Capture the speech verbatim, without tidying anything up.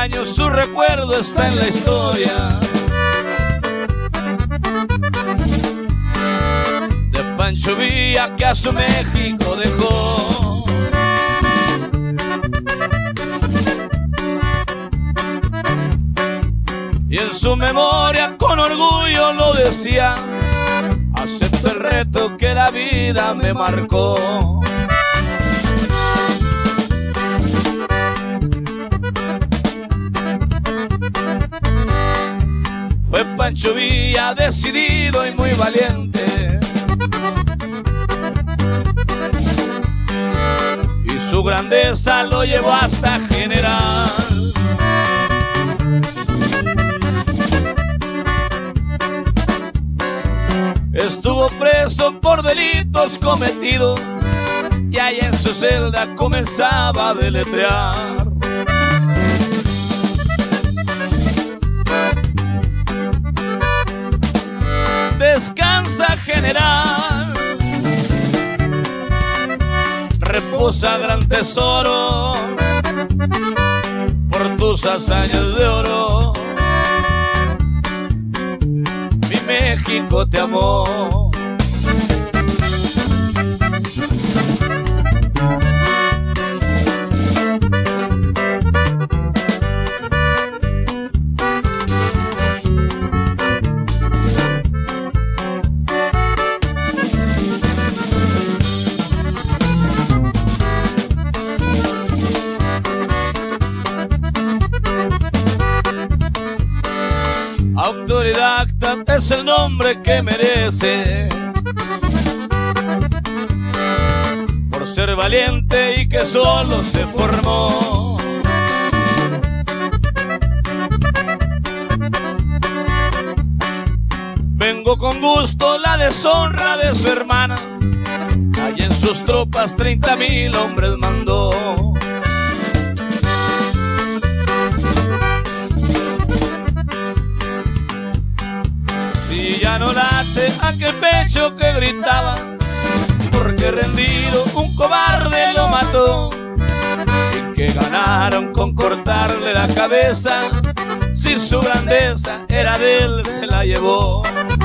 años su recuerdo está en la historia de Pancho Villa, que a su México dejó. Y en su memoria con orgullo lo decía: acepto el reto que la vida me marcó. Fue Pancho Villa decidido y muy valiente, y su grandeza lo llevó hasta general. Estuvo preso por delitos cometidos y allá en su celda comenzaba a deletrear. Descansa, general, reposa, gran tesoro, por tus hazañas de oro. Mi México te amó. Autodidacta es el nombre que merece, por ser valiente y que solo se formó. Vengo con gusto la deshonra de su hermana, allí en sus tropas treinta mil hombres mandó. Y ya no late aquel pecho que gritaba, porque rendido un cobarde lo mató. Y que ganaron con cortarle la cabeza, si su grandeza era de él se la llevó.